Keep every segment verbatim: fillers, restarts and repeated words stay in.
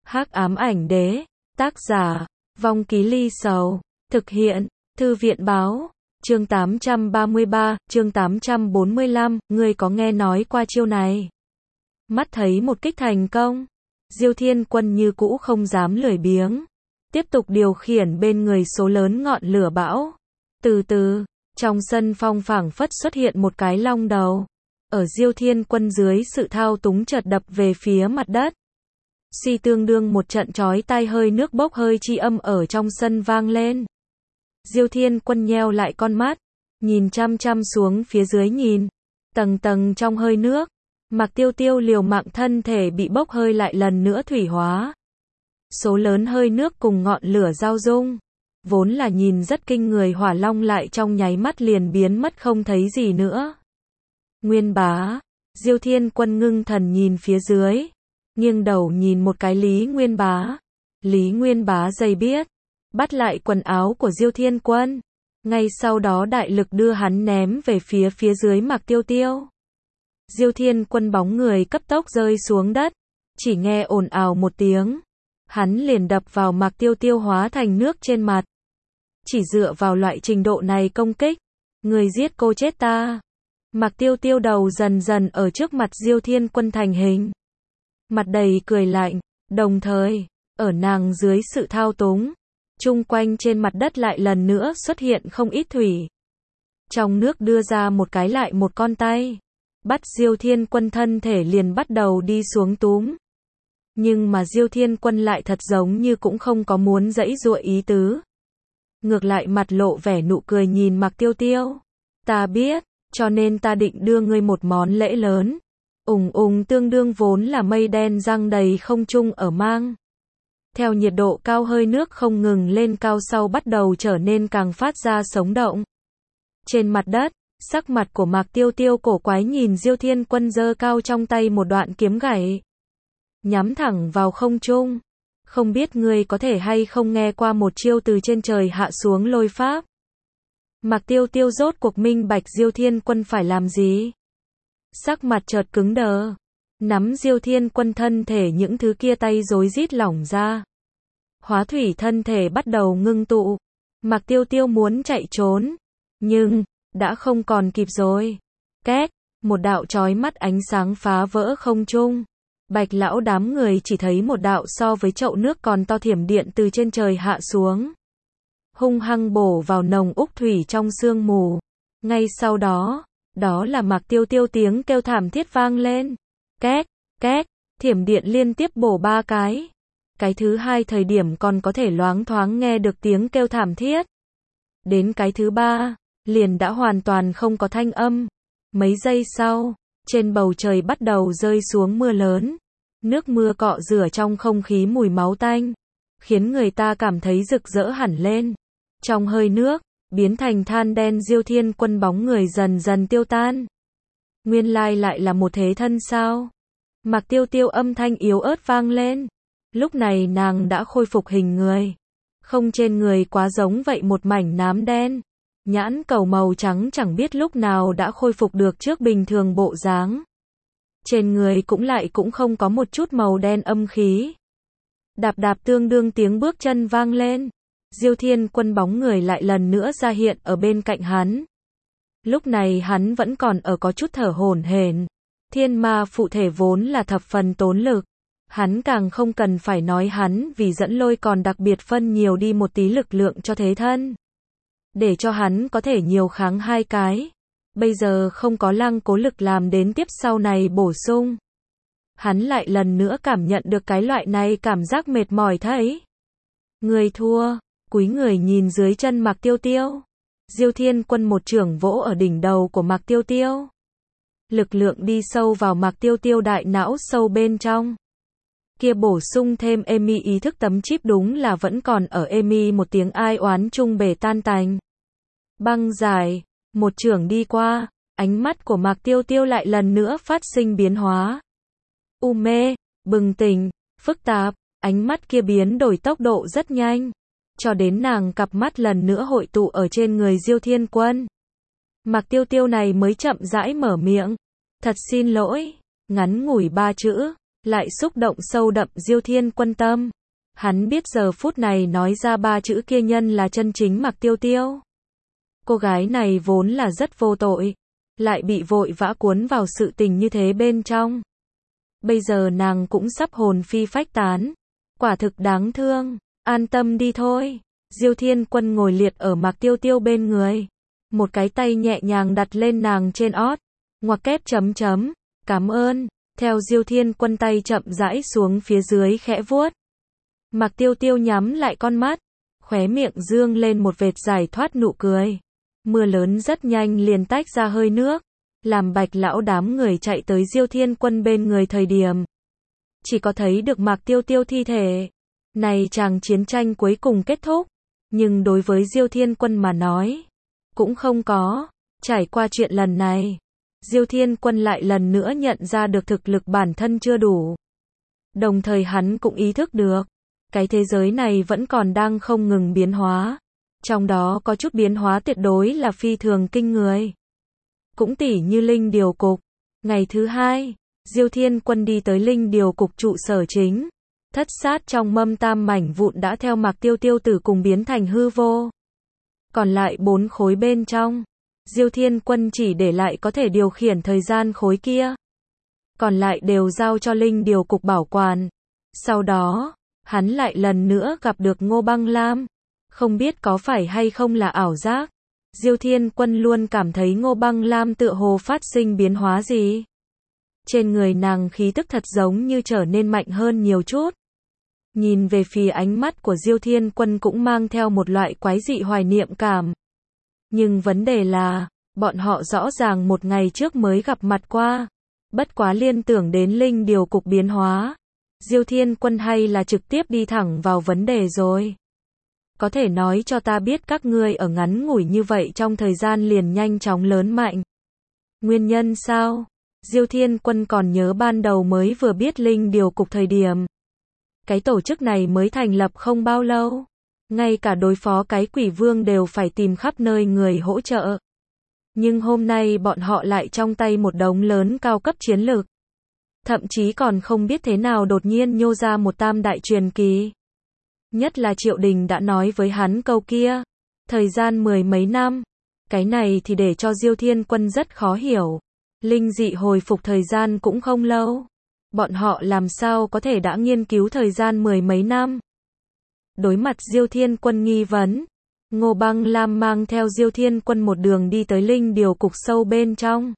Hắc ám ảnh đế, tác giả, Vong Ký Ly Sầu, thực hiện, Thư viện báo, chương tám trăm ba mươi ba, chương tám trăm bốn mươi lăm, ngươi có nghe nói qua chiêu này? Mắt thấy một kích thành công, Diêu Thiên Quân như cũ không dám lười biếng, tiếp tục điều khiển bên người số lớn ngọn lửa bão. Từ từ, trong sân phong phảng phất xuất hiện một cái long đầu, ở Diêu Thiên Quân dưới sự thao túng chợt đập về phía mặt đất. Suy tương đương một trận chói tai hơi nước bốc hơi chi âm ở trong sân vang lên. Diêu Thiên Quân nheo lại con mắt, nhìn chăm chăm xuống phía dưới nhìn, tầng tầng trong hơi nước, Mạc Tiêu Tiêu liều mạng thân thể bị bốc hơi lại lần nữa thủy hóa. Số lớn hơi nước cùng ngọn lửa giao dung, vốn là nhìn rất kinh người hỏa long lại trong nháy mắt liền biến mất không thấy gì nữa. Nguyên Bá, Diêu Thiên Quân ngưng thần nhìn phía dưới, nghiêng đầu nhìn một cái Lý Nguyên Bá. Lý Nguyên Bá dây biết, bắt lại quần áo của Diêu Thiên Quân, ngay sau đó đại lực đưa hắn ném về phía phía dưới Mạc Tiêu Tiêu. Diêu Thiên Quân bóng người cấp tốc rơi xuống đất, chỉ nghe ồn ào một tiếng, hắn liền đập vào Mạc Tiêu Tiêu hóa thành nước trên mặt. Chỉ dựa vào loại trình độ này công kích, người giết cô chết ta. Mạc Tiêu Tiêu đầu dần dần ở trước mặt Diêu Thiên Quân thành hình, mặt đầy cười lạnh, đồng thời, ở nàng dưới sự thao túng, chung quanh trên mặt đất lại lần nữa xuất hiện không ít thủy. Trong nước đưa ra một cái lại một con tay, bắt Diêu Thiên Quân thân thể liền bắt đầu đi xuống túm. Nhưng mà Diêu Thiên Quân lại thật giống như cũng không có muốn giãy giụa ý tứ. Ngược lại mặt lộ vẻ nụ cười nhìn Mạc Tiêu Tiêu. Ta biết, cho nên ta định đưa ngươi một món lễ lớn. Ùng ùng tương đương vốn là mây đen giăng đầy không trung ở mang. Theo nhiệt độ cao hơi nước không ngừng lên cao sau bắt đầu trở nên càng phát ra sống động. Trên mặt đất, sắc mặt của Mạc Tiêu Tiêu cổ quái nhìn Diêu Thiên Quân giơ cao trong tay một đoạn kiếm gãy, nhắm thẳng vào không trung. Không biết ngươi có thể hay không nghe qua một chiêu từ trên trời hạ xuống lôi pháp. Mạc Tiêu Tiêu rốt cuộc minh bạch Diêu Thiên Quân phải làm gì. Sắc mặt chợt cứng đờ, nắm Diêu Thiên Quân thân thể những thứ kia tay rối rít lỏng ra. Hóa thủy thân thể bắt đầu ngưng tụ. Mạc Tiêu Tiêu muốn chạy trốn, nhưng đã không còn kịp rồi. Két, một đạo chói mắt ánh sáng phá vỡ không trung. Bạch lão đám người chỉ thấy một đạo so với chậu nước còn to thiểm điện từ trên trời hạ xuống, hung hăng bổ vào nồng úc thủy trong sương mù. Ngay sau đó, đó là Mạc Tiêu Tiêu tiếng kêu thảm thiết vang lên. Két, két, thiểm điện liên tiếp bổ ba cái. Cái thứ hai thời điểm còn có thể loáng thoáng nghe được tiếng kêu thảm thiết. Đến cái thứ ba, liền đã hoàn toàn không có thanh âm. Mấy giây sau, trên bầu trời bắt đầu rơi xuống mưa lớn. Nước mưa cọ rửa trong không khí mùi máu tanh, khiến người ta cảm thấy rực rỡ hẳn lên. Trong hơi nước, biến thành than đen Diêu Thiên Quân bóng người dần dần tiêu tan. Nguyên lai lại là một thế thân sao? Mạc Tiêu Tiêu âm thanh yếu ớt vang lên. Lúc này nàng đã khôi phục hình người. Không trên người quá giống vậy một mảnh nám đen. Nhãn cầu màu trắng chẳng biết lúc nào đã khôi phục được trước bình thường bộ dáng. Trên người cũng lại cũng không có một chút màu đen âm khí. Đạp đạp tương đương tiếng bước chân vang lên. Diêu Thiên Quân bóng người lại lần nữa ra hiện ở bên cạnh hắn. Lúc này hắn vẫn còn ở có chút thở hổn hển. Thiên ma phụ thể vốn là thập phần tốn lực. Hắn càng không cần phải nói hắn vì dẫn lôi còn đặc biệt phân nhiều đi một tí lực lượng cho thế thân. Để cho hắn có thể nhiều kháng hai cái. Bây giờ không có lăng cố lực làm đến tiếp sau này bổ sung. Hắn lại lần nữa cảm nhận được cái loại này cảm giác mệt mỏi thấy. Người thua, cúi người nhìn dưới chân Mạc Tiêu Tiêu. Diêu Thiên Quân một chưởng vỗ ở đỉnh đầu của Mạc Tiêu Tiêu. Lực lượng đi sâu vào Mạc Tiêu Tiêu đại não sâu bên trong. Kia bổ sung thêm Emi ý thức tấm chip đúng là vẫn còn ở Emi một tiếng ai oán chung bể tan tành. Băng giải, một chưởng đi qua, ánh mắt của Mạc Tiêu Tiêu lại lần nữa phát sinh biến hóa. U mê, bừng tỉnh, phức tạp, ánh mắt kia biến đổi tốc độ rất nhanh, cho đến nàng cặp mắt lần nữa hội tụ ở trên người Diêu Thiên Quân. Mạc Tiêu Tiêu này mới chậm rãi mở miệng. Thật xin lỗi, ngắn ngủi ba chữ, lại xúc động sâu đậm Diêu Thiên Quân tâm. Hắn biết giờ phút này nói ra ba chữ kia nhân là chân chính Mạc Tiêu Tiêu. Cô gái này vốn là rất vô tội, lại bị vội vã cuốn vào sự tình như thế bên trong. Bây giờ nàng cũng sắp hồn phi phách tán, quả thực đáng thương, an tâm đi thôi. Diêu Thiên Quân ngồi liệt ở Mạc Tiêu Tiêu bên người, một cái tay nhẹ nhàng đặt lên nàng trên ót, ngoặc kép chấm chấm, cảm ơn, theo Diêu Thiên Quân tay chậm rãi xuống phía dưới khẽ vuốt. Mạc Tiêu Tiêu nhắm lại con mắt, khóe miệng dương lên một vệt giải thoát nụ cười. Mưa lớn rất nhanh liền tách ra hơi nước, làm Bạch lão đám người chạy tới Diêu Thiên Quân bên người thời điểm. Chỉ có thấy được Mạc Tiêu Tiêu thi thể. Này chàng chiến tranh cuối cùng kết thúc, nhưng đối với Diêu Thiên Quân mà nói, cũng không có. Trải qua chuyện lần này, Diêu Thiên Quân lại lần nữa nhận ra được thực lực bản thân chưa đủ. Đồng thời hắn cũng ý thức được, cái thế giới này vẫn còn đang không ngừng biến hóa. Trong đó có chút biến hóa tuyệt đối là phi thường kinh người. Cũng tỉ như Linh Điều Cục. Ngày thứ hai, Diêu Thiên Quân đi tới Linh Điều Cục trụ sở chính. Thất sát trong mâm tam mảnh vụn đã theo Mạc Tiêu Tiêu tử cùng biến thành hư vô. Còn lại bốn khối bên trong, Diêu Thiên Quân chỉ để lại có thể điều khiển thời gian khối kia. Còn lại đều giao cho Linh Điều Cục bảo quản. Sau đó, hắn lại lần nữa gặp được Ngô Băng Lam. Không biết có phải hay không là ảo giác. Diêu Thiên Quân luôn cảm thấy Ngô Băng Lam tựa hồ phát sinh biến hóa gì. Trên người nàng khí tức thật giống như trở nên mạnh hơn nhiều chút. Nhìn về phía ánh mắt của Diêu Thiên Quân cũng mang theo một loại quái dị hoài niệm cảm. Nhưng vấn đề là, bọn họ rõ ràng một ngày trước mới gặp mặt qua. Bất quá liên tưởng đến Linh Điều Cục biến hóa. Diêu Thiên Quân hay là trực tiếp đi thẳng vào vấn đề rồi. Có thể nói cho ta biết các ngươi ở ngắn ngủi như vậy trong thời gian liền nhanh chóng lớn mạnh. Nguyên nhân sao? Diêu Thiên Quân còn nhớ ban đầu mới vừa biết Linh Điều Cục thời điểm. Cái tổ chức này mới thành lập không bao lâu. Ngay cả đối phó cái quỷ vương đều phải tìm khắp nơi người hỗ trợ. Nhưng hôm nay bọn họ lại trong tay một đống lớn cao cấp chiến lược. Thậm chí còn không biết thế nào đột nhiên nhô ra một tam đại truyền kỳ. Nhất là Triệu Đình đã nói với hắn câu kia. Thời gian mười mấy năm. Cái này thì để cho Diêu Thiên Quân rất khó hiểu. Linh dị hồi phục thời gian cũng không lâu. Bọn họ làm sao có thể đã nghiên cứu thời gian mười mấy năm. Đối mặt Diêu Thiên Quân nghi vấn, Ngô Băng Lam mang theo Diêu Thiên Quân một đường đi tới Linh Điều Cục sâu bên trong.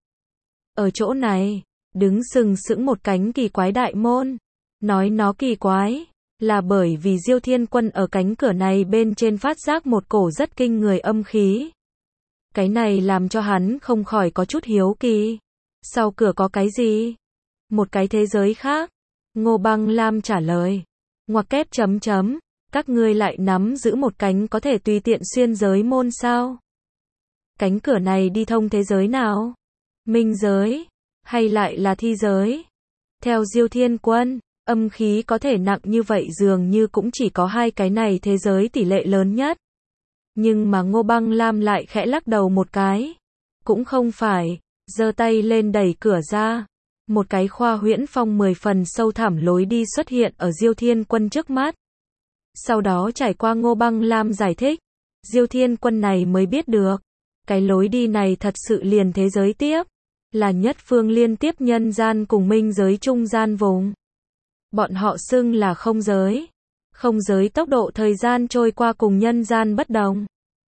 Ở chỗ này, đứng sừng sững một cánh kỳ quái đại môn. Nói nó kỳ quái, là bởi vì Diêu Thiên Quân ở cánh cửa này bên trên phát giác một cổ rất kinh người âm khí. Cái này làm cho hắn không khỏi có chút hiếu kỳ. Sau cửa có cái gì? Một cái thế giới khác. Ngô Băng Lam trả lời. Ngoặc kép chấm chấm. Các ngươi lại nắm giữ một cánh có thể tùy tiện xuyên giới môn sao? Cánh cửa này đi thông thế giới nào? Minh giới? Hay lại là thi giới? Theo Diêu Thiên Quân, âm khí có thể nặng như vậy dường như cũng chỉ có hai cái này thế giới tỷ lệ lớn nhất. Nhưng mà Ngô Băng Lam lại khẽ lắc đầu một cái. Cũng không phải, giơ tay lên đẩy cửa ra. Một cái khoa huyễn phong mười phần sâu thẳm lối đi xuất hiện ở Diêu Thiên Quân trước mắt. Sau đó trải qua Ngô Băng Lam giải thích, Diêu Thiên Quân này mới biết được, cái lối đi này thật sự liền thế giới tiếp, là nhất phương liên tiếp nhân gian cùng minh giới trung gian vùng. Bọn họ xưng là không giới. Không giới tốc độ thời gian trôi qua cùng nhân gian bất đồng.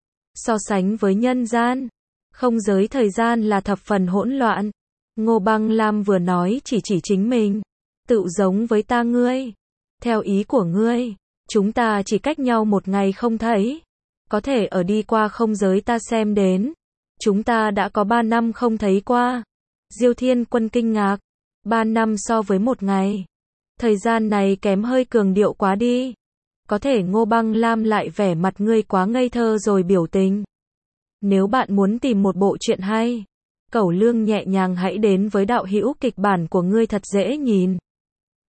So sánh với nhân gian, không giới thời gian là thập phần hỗn loạn. Ngô Băng Lam vừa nói chỉ chỉ chính mình, tự giống với ta ngươi. Theo ý của ngươi, chúng ta chỉ cách nhau một ngày không thấy. Có thể ở đi qua không giới ta xem đến. Chúng ta đã có ba năm không thấy qua. Diêu Thiên Quân kinh ngạc. Ba năm so với một ngày. Thời gian này kém hơi cường điệu quá đi. Có thể Ngô Băng Lam lại vẻ mặt ngươi quá ngây thơ rồi biểu tình. Nếu bạn muốn tìm một bộ truyện hay, Cẩu Lương nhẹ nhàng hãy đến với đạo hữu kịch bản của ngươi thật dễ nhìn.